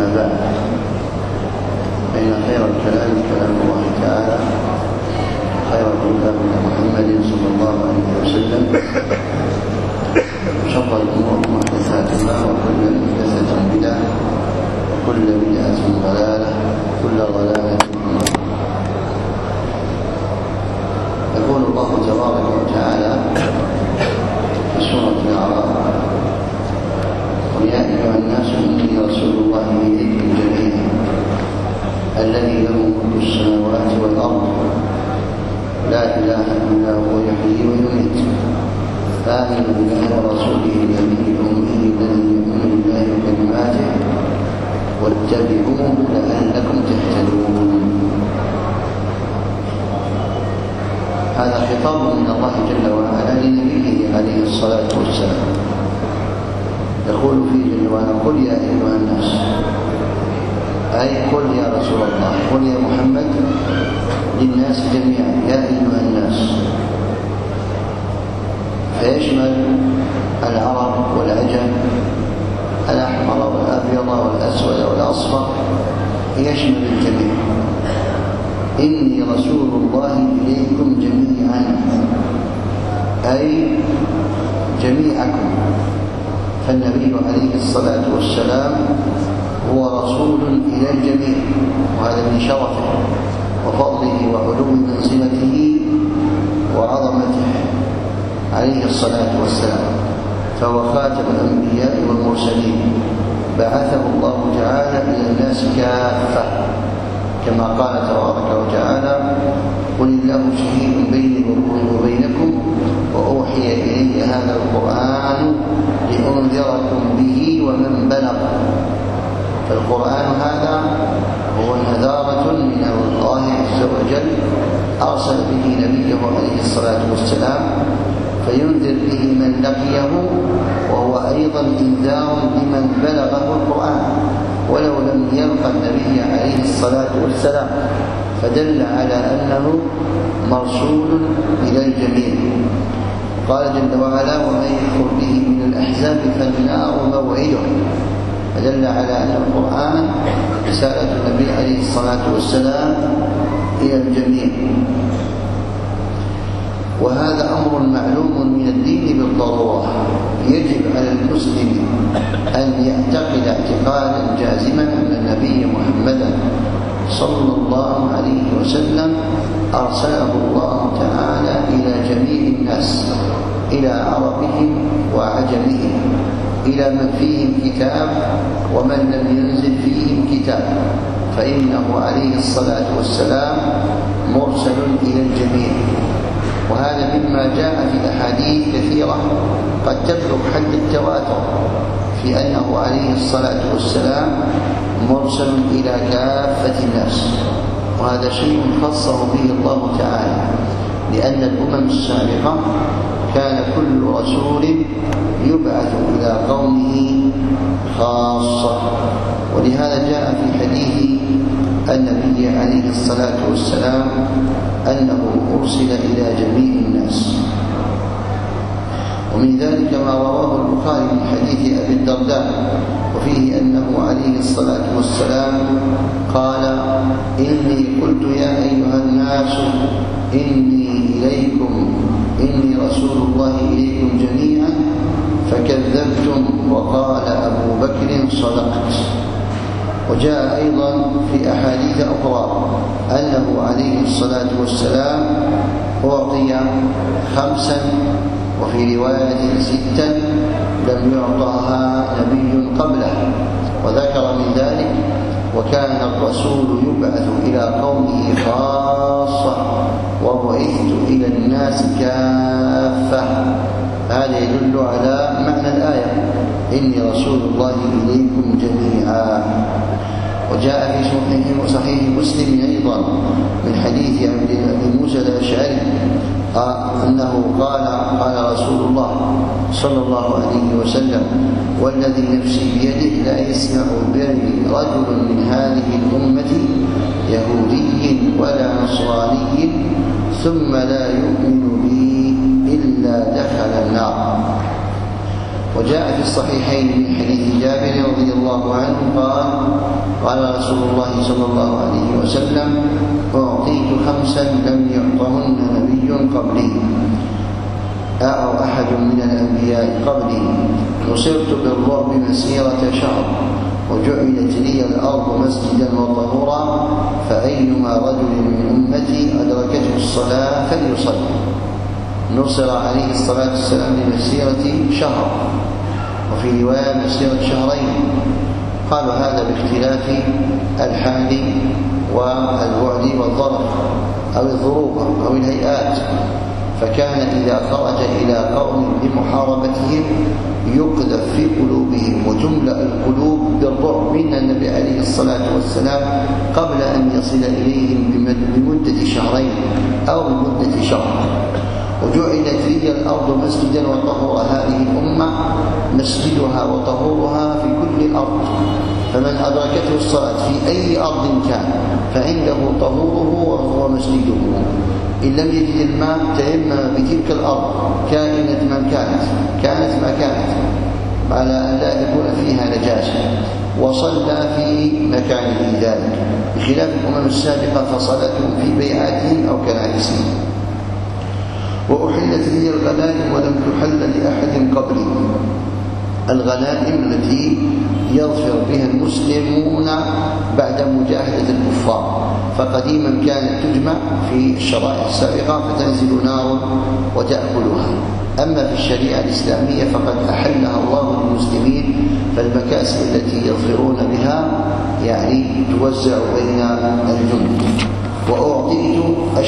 بعد، فإن خير الكلام كلام الله تعالى، خير الهدى هدى محمد صلى الله عليه وسلم، وشر الأمور محدثاتها، وكل محدثة بدعة، وكل بدعة ضلالة، وكل ضلالة في النار. يقول الله تبارك وتعالى في سورة الأعراف: قل يا أيها الناس إني رسول الله إليكم جميعا الذي له ملك السماوات والأرض لا إله إلا هو يحيي ويميت فآمنوا بالله ورسوله النبي الأمي الذي يؤمن بالله وكلماته واتبعوه لعلكم تهتدون. هذا خطاب من الله جل وعلا لنبيه عليه الصلاة والسلام، يقول فيه جل وعلا: قل يا أيها الناس، أي قل يا رسول الله، قل يا محمد للناس جميعا يا أيها الناس، فيشمل العرب والعجم، الأحمر والأبيض والأسود والأصفر، يشمل الجميع. إني رسول الله إليكم جميعا، أي جميعكم، فالنبي عليه الصلاة والسلام هو رسول إلى الجميع، وهذا من شرفه وفضله وعلو منزلته وعظمته عليه الصلاة والسلام، فهو خاتم الأنبياء والمرسلين، بعثه الله تعالى إلى الناس كافة، كما قال تبارك وتعالى: قل الله شهيد بيني وبينكم وأوحي إلي هذا القرآن لأنذركم به ومن بلغ. فالقرآن هذا هو نذارة من الله عز وجل أرسل به نبيه عليه الصلاة والسلام فينذر به من لقيه، وهو أيضا إنذار لمن بلغه القرآن ولو لم يلقى النبي عليه الصلاة والسلام، فدل على أنه مرسول إلى الجميع. قال جل وعلا: ومن يكفر به من الأحزاب فالنار موعده، فدل على أن القرآن رسالة النبي عليه الصلاة والسلام إلى الجميع. وهذا أمر معلوم من الدين بالضرورة، يجب على المسلم أن يعتقد اعتقادا جازما أن النبي محمدا صلى الله عليه وسلم أرسله الله تعالى إلى جميع الناس، إلى عربهم وعجمهم، إلى من فيهم كتاب ومن لم ينزل فيهم كتاب، فإنه عليه الصلاة والسلام مرسل إلى الجميع. وهذا مما جاء في أحاديث كثيرة قد تبلغ حد التواتر في أنه عليه الصلاة والسلام مرسل إلى كافة الناس، وهذا شيء خصه به الله تعالى، لأن الأمم السابقة كان كل رسول يبعث إلى قومه خاصة. ولهذا جاء في حديث النبي عليه الصلاة والسلام أنه أرسل إلى جميع الناس. ومن ذلك ما رواه البخاري من حديث أبي الدرداء، وفيه أنه عليه الصلاة والسلام قال: إني قلت يا أيها الناس إني رسول الله إليكم جميعا، فكذبتم، وقال أبو بكر: صدقت. وجاء أيضا في أحاديث أخرى أنه عليه الصلاة والسلام أعطي 5، وفي رواية 6 لم يعطها نبي قبله. وذكر من ذلك: وكان الرسول يبعث إلى قومه خاصة وبعثت إلى الناس كافة. هذا يدل على معنى الآية: إني رسول الله إليكم جميعا. وجاء في صحيح مسلم أيضا من حديث أبي موسى الأشعري أنه قال رسول الله صلى الله عليه وسلم: والذي نفسي بيده لا يسمع بي رجل من هذه الأمة يهودي ولا نصراني ثم لا يؤمن بي إلا دخل النار. وجاء في الصحيحين من حديث جابر رضي الله الله عنه قال: قال رسول الله صلى الله عليه وسلم: أعطيت 5 لم يعطهن نبي قبلي أو أحد من الأنبياء قبلي: نصرت بالرعب مسيرة شهر، وجعلت لي الأرض مسجدا وطهورا، فأيما رجل من أمتي أدركته الصلاة فليصلي. نصر عليه الصلاة والسلام بمسيرة شهر، وفي رواية مسيرة 2 شهرين. قالوا هذا باختلاف الحال والبعد والظرف أو الظروف أو الهيئات. فكان إذا خرج إلى قوم لمحاربتهم يقذف في قلوبهم وتملأ القلوب بالرعب من النبي عليه الصلاة والسلام قبل أن يصل إليهم بمدة 2 شهرين أو بمدة شهر. وجعلت لي الأرض مسجدا وطهورا، هذه الأمة مسجدها وطهورها في كل أرض، فمن أدركته الصلاة في أي أرض كان فعنده طهوره ومسجده. إن لم يجد الماء تيمم بتلك الأرض كائنة ما كانت ما كانت، على أن لا يكون فيها نجاسة، وصلى في مكانه ذلك، بخلاف الأمم السابقة فصلتهم في بيعاتهم أو كنائسهم. وأحلت لي الغنائم ولم تحل لأحد قبلي، الغنائم التي يظفر بها المسلمون بعد مجاهدة الكفار، فقديما كانت تجمع في الشرائع السابقة فتنزل نار وتأكلها. أما في الشريعة الإسلامية فقد أحلها الله للمسلمين، فالمكاسب التي يظفرون بها يعني توزع بين الجند. وأعطيت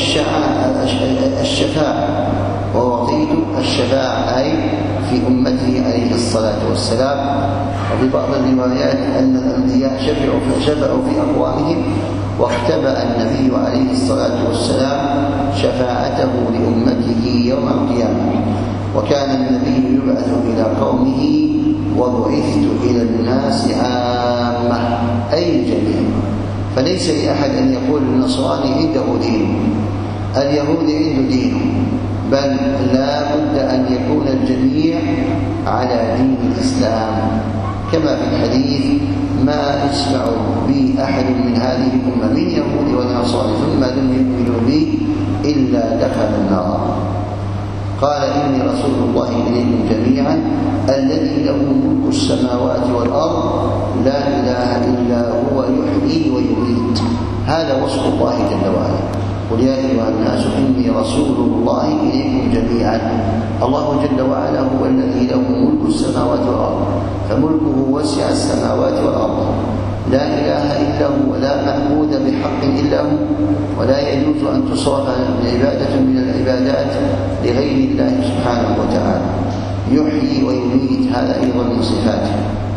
الشفاعة أي في أمته عليه الصلاة والسلام. وفي بعض الروايات أن الأنبياء شفعوا في أقوامهم، واختبأ النبي عليه الصلاة والسلام شفاعته لأمته يوم القيامة. وكان النبي يبعث إلى قومه: وبعثت إلى الناس عامة، أي الجميع. فليس لأحد أن يقول النصراني عنده دين، اليهود عنده دين، بل لا بد أن يكون الجميع على دين الإسلام. كما في الحديث: ما يسمع بي أحد من هذه الأمة من يهود ونصارى ثم لم يؤمنوا بي إلا دخل النار. قال: إني رسول الله إليكم جميعا الذي له ملك السماوات والأرض لا إله إلا هو يحيي ويميت. هذا وصف الله جل وعلا: قل يا أيها الناس إني رسول الله إليكم جميعا. الله جل وعلا هو الذي له ملك السماوات والأرض، فملكه وسع السماوات والأرض، لا إله إلا هو، لا معبود بحق إلا هو، ولا يجوز أن تصرف عبادة من العبادات لغير الله سبحانه وتعالى. يحيي ويميت، هذا أيضا من صفاته.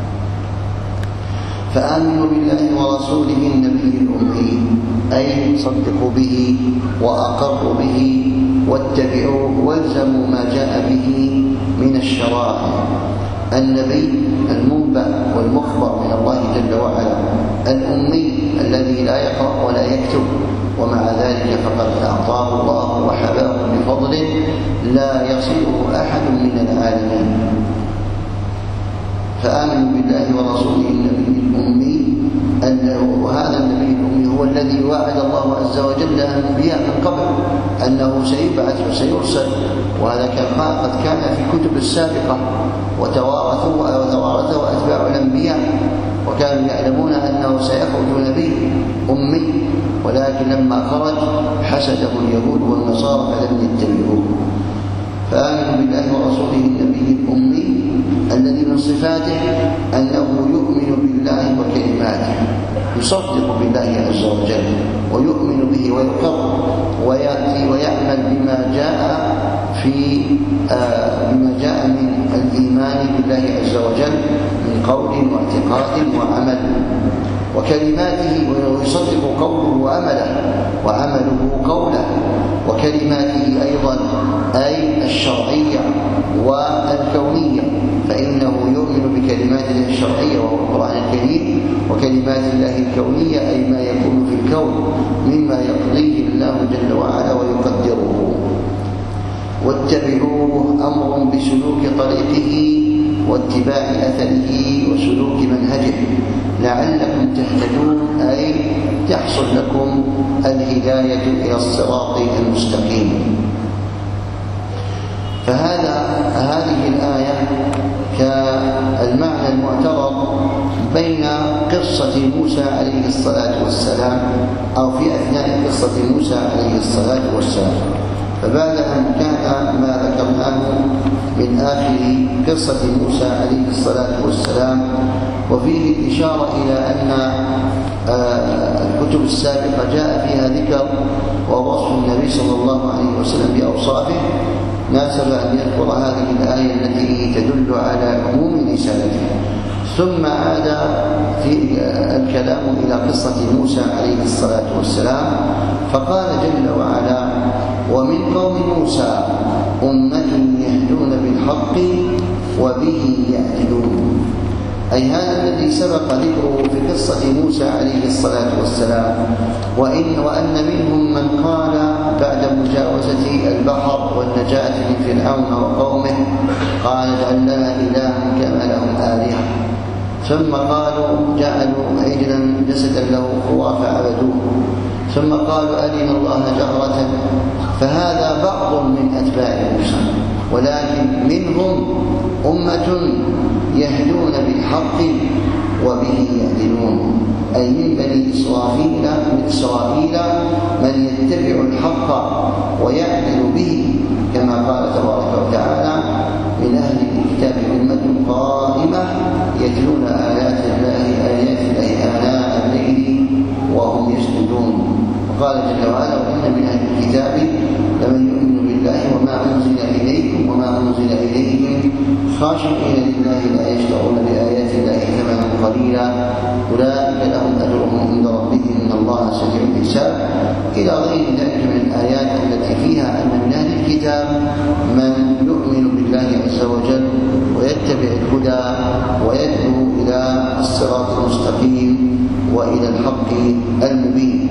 فآمنوا بالله ورسوله النبي الأمي، أي صدقوا به وأقروا به واتبعوه والزموا ما جاء به من الشرائع. النبي المنبأ والمخبر من الله جل وعلا، الأمي الذي لا يقرأ ولا يكتب، ومع ذلك فقد أعطاه الله وحباه بفضل لا يصله أحد من العالمين. فآمنوا بالله ورسوله النبي الأمي، وهذا النبي الأمي هو الذي وعد الله عز وجل الأنبياء من قبل أنه سيبعث وسيرسل، وهذا قد كان في الكتب السابقة، وتوارثه أتباع الأنبياء، وكانوا يعلمون أنه سيخرج نبي أمي، ولكن لما خرج حسده اليهود والنصارى فلم يتبعوه. فآمنوا بالله ورسوله النبي الأمي الذي من صفاته أنه يؤمن بالله وكلماته، يصدق بالله عز وجل ويؤمن به ويقر ويأتي ويعمل بما جاء من الإيمان بالله عز وجل من قول واعتقاد وعمل وكلماته، ويصدق قوله وعمله قوله، وكلماته أيضا أي الشرعية والكونية، فإنه يؤمن بكلمات الله الشرعية وهو القرآن الكريم، وكلمات الله الكونية أي ما يكون في الكون مما يقضيه الله جل وعلا ويقدره. واتبعوه أمر بسلوك طريقه واتباع أثره وسلوك منهجه، لعلكم تهتدون، أي تحصل لكم الهداية إلى الصراط المستقيم. هذه الآية كالمعنى المعتبر بين قصة موسى عليه الصلاة والسلام، أو في أثناء قصة موسى عليه الصلاة والسلام. فبعد أن كان ما ذكرناه من آخر قصة موسى عليه الصلاة والسلام وفيه الإشارة إلى أن الكتب السابقة جاء فيها ذكر ووصف النبي صلى الله عليه وسلم بأوصافه، ناسب أن يذكر هذه الآية التي تدل على عموم رسالته. ثم عاد في الكلام إلى قصة موسى عليه الصلاة والسلام، فقال جل وعلا: ومن قوم موسى أمة يهدون بالحق وبه يعدلون. أي هذا الذي سبق ذكره في قصة موسى عليه الصلاة والسلام، وأن منهم من قال بعد مجاوزة البحر والنجاة من فرعون وقومه: قال اجعل لنا إلها كما لهم آلهة. ثم قالوا جعلوا عجلا جسدا له خوار فعبدوه. ثم قالوا أرنا الله جهرة. فهذا بعض من أتباع موسى، ولكن منهم أمة يهدون بالحق وبه يعدلون، أي من بني إسرائيل من يتبع الحق ويعدل به، كما قال تبارك وتعالى: من أهل الكتاب أمة قائمة يتلون آيات الله آناء الليل وهم يسجدون. وقال جل وعلا: وإن من أهل الكتاب لمن يؤمن بالله وما أنزل إليكم وما أنزل إليهم خاشعين لله لا يشترون بآيات الله ثمنا قليلا أولئك لهم أجرهم عند ربهم إن الله سريع الحساب، إلى غير ذلك من الآيات التي فيها أن من أهل الكتاب من يؤمن بالله عز وجل ويتبع الهدى ويدعو إلى الصراط المستقيم وإلى الحق المبين.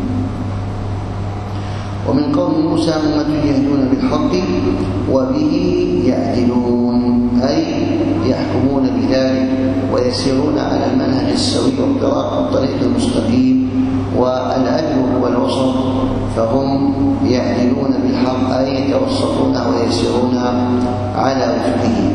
ومن قوم موسى أمة يهدون بالحق وبه يعدلون، أي يحكمون بذلك ويسيرون على المنهج السوي والطريق المستقيم، والعدل هو الوسط، فهم يعدلون بالحق أي يتوسطون ويسيرون على وفقه.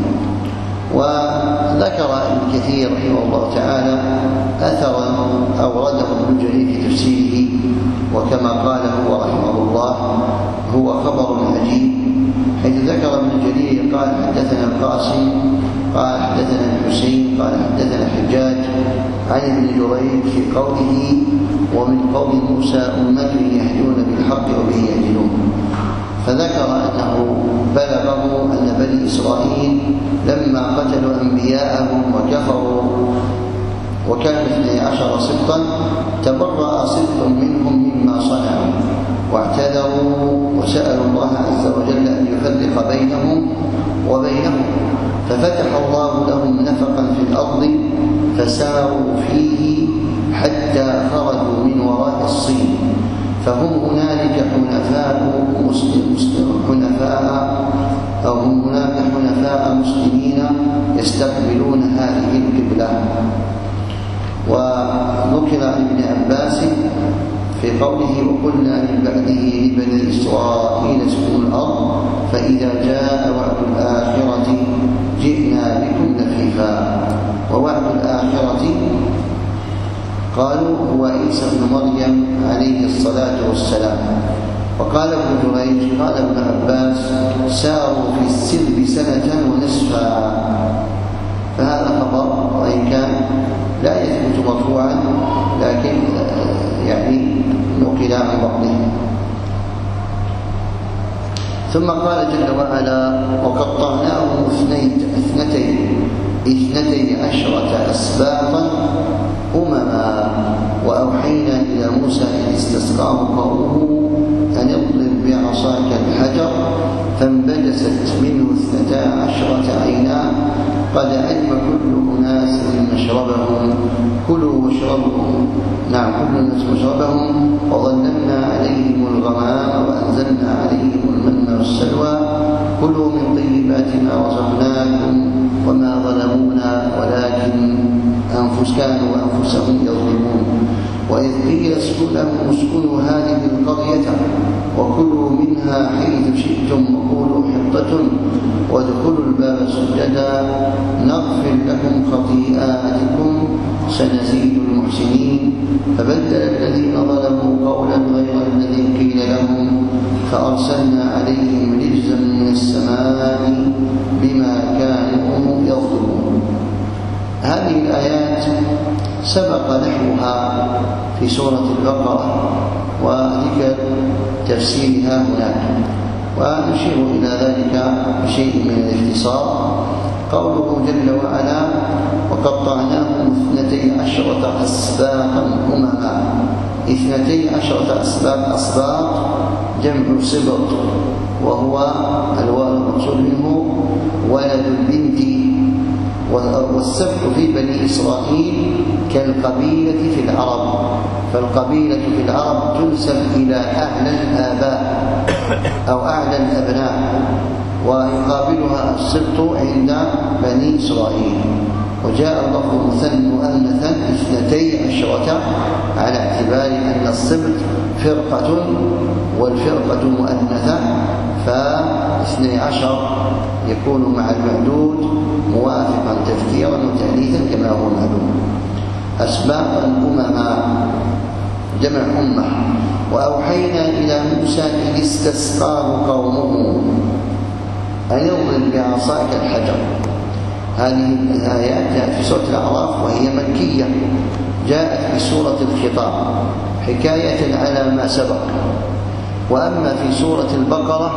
وذكر ابن كثير رحمه الله تعالى أثرا أورده ابن جرير في تفسيره، وكما قال هو رحمه الله هو خبر عجيب، حيث ذكر ابن جرير قال: حدثنا القاسم قال حدثنا الحسين قال حدثنا الحجاج عن ابن جريج في قوله: ومن قوم موسى أمة يهدون بالحق وبه يعدلون. فذكر أنه بلغه أن بني إسرائيل لما قتلوا أنبياءهم وكفروا وكانوا 12 سبطا تبرأ سبط منهم مما صنعوا واعتذروا وسألوا الله عز وجل أن يفرق بينهم وبينهم، ففتح الله لهم نفقا في الأرض فساروا فيه حتى خرجوا من وراء الصين، فهم هنالك حنفاء مسلمين يستقبلون هذه القبلة. وذكر عن ابن عباس في قوله: وقلنا من بعده لبني إسرائيل اسكنوا الأرض فإذا جاء وعد الآخرة جئنا بكم لفيفا. ووعد الآخرة قالوا هو عيسى بن مريم عليه الصلاة والسلام. وقال ابن جريج قال ابن عباس: ساروا في السلب 1 ونصف. فهذا خبر، وإن كان لا يثبت مرفوعا لكن نقل عن بعضه. ثم قال جل وعلا: وقطعناهم 12 أسباطا أمما وأوحينا إلى موسى إذ استسقاه قومه أن اضرب بعصاك الحجر فانبجست منه 12 عينا قد علم كل أناس مشربهم كلوا واشربوا كل أناس مشربهم وظللنا عليهم الغمام وأنزلنا عليهم المن والسلوى كلوا من طيبات ما رزقناكم وما ظلمونا ولكن كانوا أنفسهم يظلمون. وإذ قيل اسكنوا هذه القرية وكلوا منها حيث شئتم وقولوا حطة وادخلوا الباب سجدا نغفر لكم خطيئاتكم سنزيد المحسنين. فبدل الذين ظلموا قولا غير الذي قيل لهم فأرسلنا عليهم رجزا من السماء بما كانوا يظلمون. هذه الآيات سبق نحوها في سورة البقرة وذكر تفسيرها هناك، ونشير إلى ذلك بشيء من الاختصار. قوله جل وعلا وقطعناهم 12 أسباطا أمما. 12 أسباط جمع سبط، وهو المقصود منه ولد البنت. والسبط في بني إسرائيل كالقبيلة في العرب، فالقبيلة في العرب تنسب إلى أعلى الآباء أو أعلى الأبناء، ويقابلها السبط عند بني إسرائيل. وجاء اللفظ مؤنثا 12 على اعتبار أن السبط فرقة والفرقة مؤنثة، ف12 يكون مع المعدود موافقا تذكيرا وتأنيثا كما هو معلوم. أسباطا أمما جمع أمة. وأوحينا إلى موسى إذ استسقاه قومه أن اضرب بعصاك الحجر. هذه الآيات جاءت في سورة الأعراف وهي مكية، جاءت في سورة الخطاب حكاية على ما سبق. وأما في سورة البقرة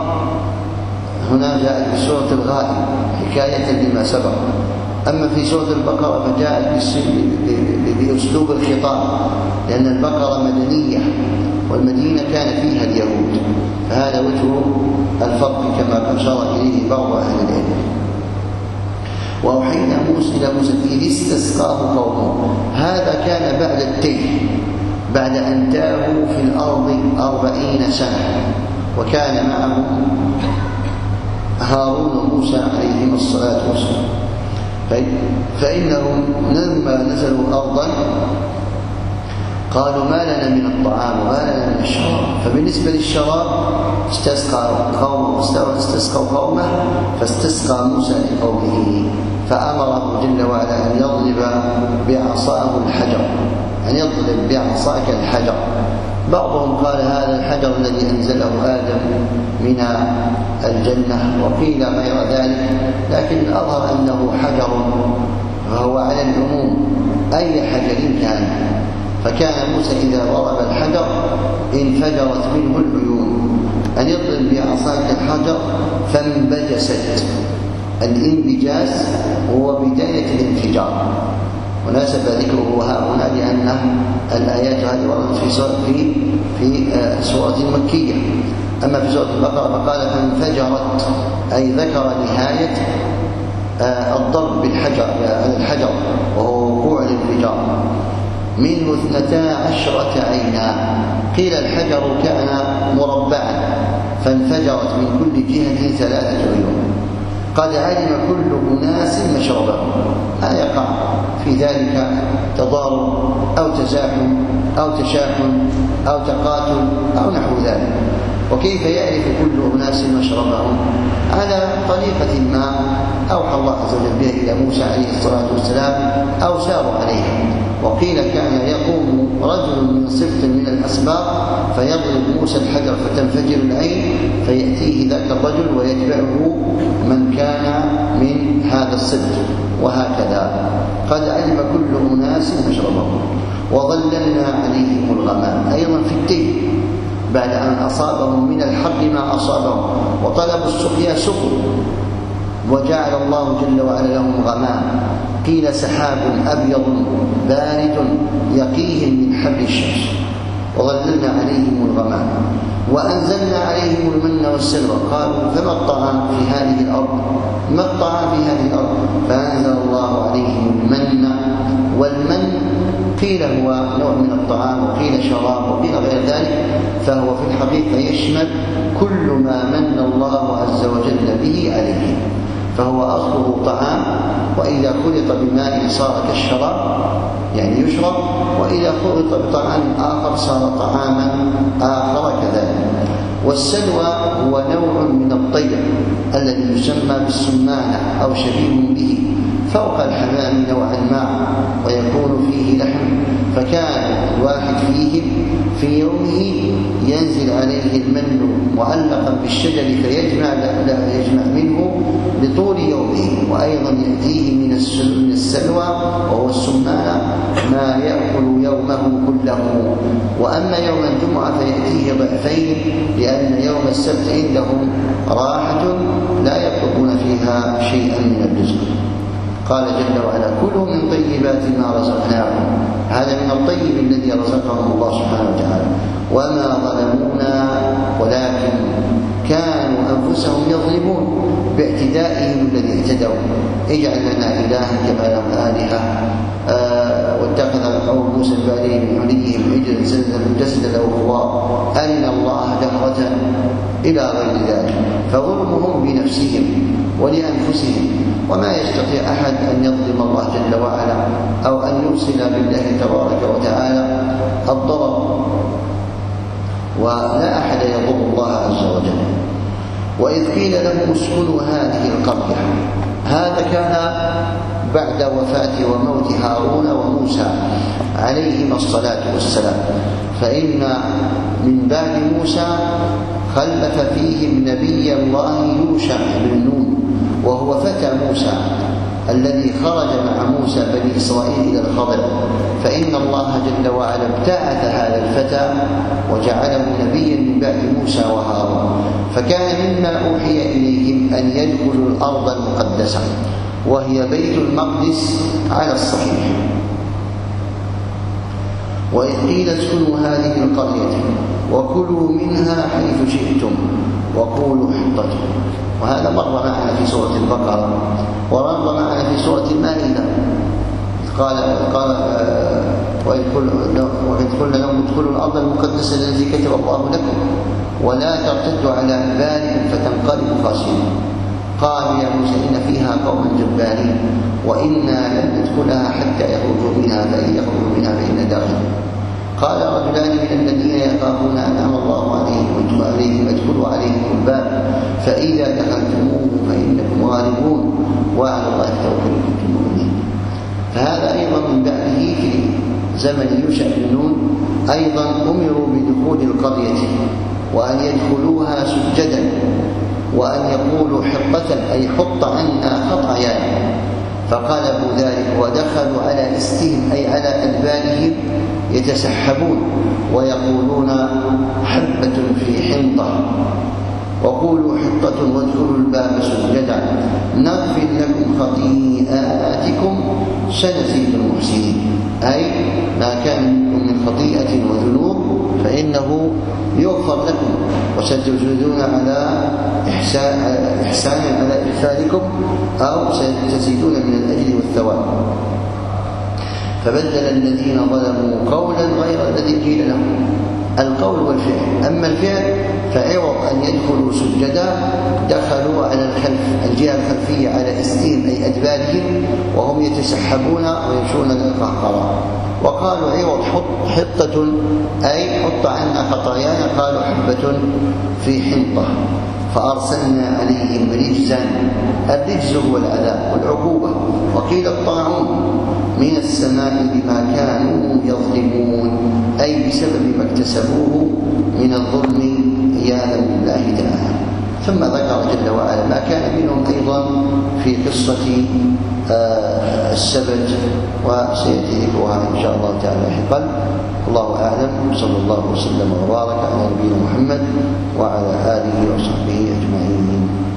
هنا جاءت في سورة الغائب حكاية لما سبق. أما في سورة البقرة فجاءت بأسلوب الخطاب، لأن البقرة مدنية والمدينة كان فيها اليهود، فهذا وجه الفرق كما أشار إليه بعض أهل العلم. وأوحينا إلى موسى إذ استسقاه قومه. هذا كان بعد التيه، بعد أن تاهوا في الأرض 40 سنة، وكان معهم هارون وموسى عليهما الصلاة والسلام. فإنهم لما نزلوا أرضا قالوا ما لنا من الطعام وما لنا من الشراب. فبالنسبة للشراب استسقوا قومه فاستسقى موسى لقومه، فأمره جل وعلا أن يضرب بعصاه الحجر، أن يضرب بعصاك الحجر. بعضهم قال هذا الحجر الذي أنزله آدم من الجنة، وقيل غير ذلك، لكن الأظهر أنه حجر وهو على العموم أي حجر كان. فكان موسى إذا ضرب الحجر انفجرت منه العيون. أن يضرب بعصاك الحجر فانبجست. الانبجاس هو بداية الانفجار، وناسب ذكره ها هنا لأن الآيات هذه وردت في سورة مكية. أما في سورة البقرة فقال فانفجرت، أي ذكر نهاية الضرب بالحجر على الحجر وهو وقوع الانفجار. منه 12 عينا. قيل الحجر كان مربعا فانفجرت من كل جهة 3 عيون. قد علم كل أناس مشربهم. لا يقع في ذلك تضارب أو تزاحم أو تشاحن أو تقاتل أو نحو ذلك. وكيف يعرف كل أناس مشربهم؟ على طريقة ما أوحى الله عز وجل بها إلى موسى عليه الصلاة والسلام أو ساروا عليها. وقيل كان يقوم رجل من صفت من الأسباط فيضرب موسى الحجر فتنفجر العين فيأتيه ذاك الرجل ويتبعه من كان من هذا الصفت، وهكذا. قد علم كل أناس مشربهم. وظللنا عليهم الغمام، أيضا في التيه بعد أن أصابهم من الحر ما أصابهم وطلبوا السقيا سقوا، وجعل الله جل وعلا لهم غمام. قيل سحاب أبيض بارد يقيهم من حر الشمس. وظللنا عليهم الغمام وأنزلنا عليهم المن والسلوى. قالوا فما الطعام في هذه الأرض؟ ما الطعام في هذه الأرض؟ فأنزل الله عليهم المن والمن. قيل هو نوع من الطعام وقيل شراب وقيل غير ذلك، فهو في الحقيقة يشمل كل ما من الله عز وجل به عليه. فهو أصله طعام، وإذا خلط بماء صار كالشراب يعني يشرب، وإذا خلط بطعام آخر صار طعاما آخر كذلك. والسلوى هو نوع من الطير الذي يسمى بالسمانة أو شبيه به، فوق الحمام نوعا ما، ويكون فيه لحم. فكان الواحد فيهم في يومه ينزل عليه المن معلقا بالشجر فيجمع منه لطول يومه، وأيضا يأتيه من السلوى وهو السمانة ما يأكل يومه كله. وأما يوم الجمعة فيأتيه ضعفين، لأن يوم السبت عندهم راحة لا يطلبون فيها شيئا من الرزق. قال جل وعلا: كلوا من طيبات ما رزقناكم، هذا من الطيب الذي رزقهم الله سبحانه وتعالى. وما ظلمونا ولكن كانوا أنفسهم يظلمون باعتدائهم الذي اعتدوا. اجعل لنا إلها كما لهم آلهة، واتخذ قوم موسى البالي من حليهم عجلا جسدا له خوار، أرنا الله جهرة إلى غير ذلك. فظلمهم بنفسهم ولأنفسهم، وما يستطيع أحد أن يظلم الله جل وعلا أو أن يرسل بالله تبارك وتعالى الضرر، ولا أحد يضر الله عز وجل. وإذ قيل لهم اسكنوا هذه القرية، هذا كان بعد وفاة وموت هارون وموسى عليهما الصلاة والسلام، فإن من بعد موسى خلف فيهم نبي الله يوشع بن نون، وهو فتى موسى الذي خرج مع موسى بني إسرائيل إلى الخضر، فإن الله جل وعلا ابتعث هذا الفتى وجعله نبيا من بعد موسى وهارون. فكان مما أوحي إليهم أن يدخلوا الأرض المقدسة وهي بيت المقدس على الصحيح. وإذ قيل اسكنوا هذه القرية وكلوا منها حيث شئتم وقولوا حطة، وهذا مر معنا في سورة البقرة ومر معنا في سورة المائدة. قال وإذ قلنا لهم ادخلوا الأرض المقدسة التي كتب الله لكم ولا ترتدوا على أدباركم فتنقلبوا خاسرين. قالوا يا موسى إن فيها قوما جبارين وإنا لن ندخلها حتى يخرجوا منها، فإن يخرجوا منها فإنا داخلون. قال رجلان من الذين يخافون أنعم الله عليهم ادخلوا عليهم الباب فإذا دخلتموه فإنكم غالبون وعلى الله توكلوا إن كنتم مؤمنين. فهذا أيضا من بعده في زمن يوشع بن نون أيضا أمروا بدخول القرية وأن يدخلوها سجدا، وأن يقولوا حطة أي حط عنا خطايانا، فقلبوا ذلك ودخلوا على استهم أي على أدبارهم يتسحبون ويقولون حبة في حنطة، وقولوا حطة وادخلوا الباب سجدا نغفر لكم خطيئاتكم سنزيد المحسنين، أي ما كان منكم من خطيئة وذنوب فإنه يغفر لكم وستزيدون على إحسان على إغفاركم أو ستزيدون من الأجر والثواب. فبدل الذين ظلموا قولا غير الذي قيل لهم، القول والفعل. أما الفعل فعوض أن يدخلوا سجدا دخلوا على الجهة الخلفية على استهم أي أدبارهم وهم يتسحبون ويمشون القهقرة، وقالوا عوض حطة أي حط عنا خطايانا، قالوا حبة في حنطة. فأرسلنا عليهم رجزا، الرجز هو العذاب والعقوبة، وقيل الطاعون من السماء بما كانوا يظلمون، أي بسبب ما اكتسبوه من الظلم عياذا بالله تعالى. ثم ذكر جل وعلا ما كان منهم أيضا في قصة السبت، وسيأتي ذكرها إن شاء الله تعالى لاحقا. الله أعلم، صلى الله وسلم وبارك على نبينا محمد وعلى آله وصحبه أجمعين.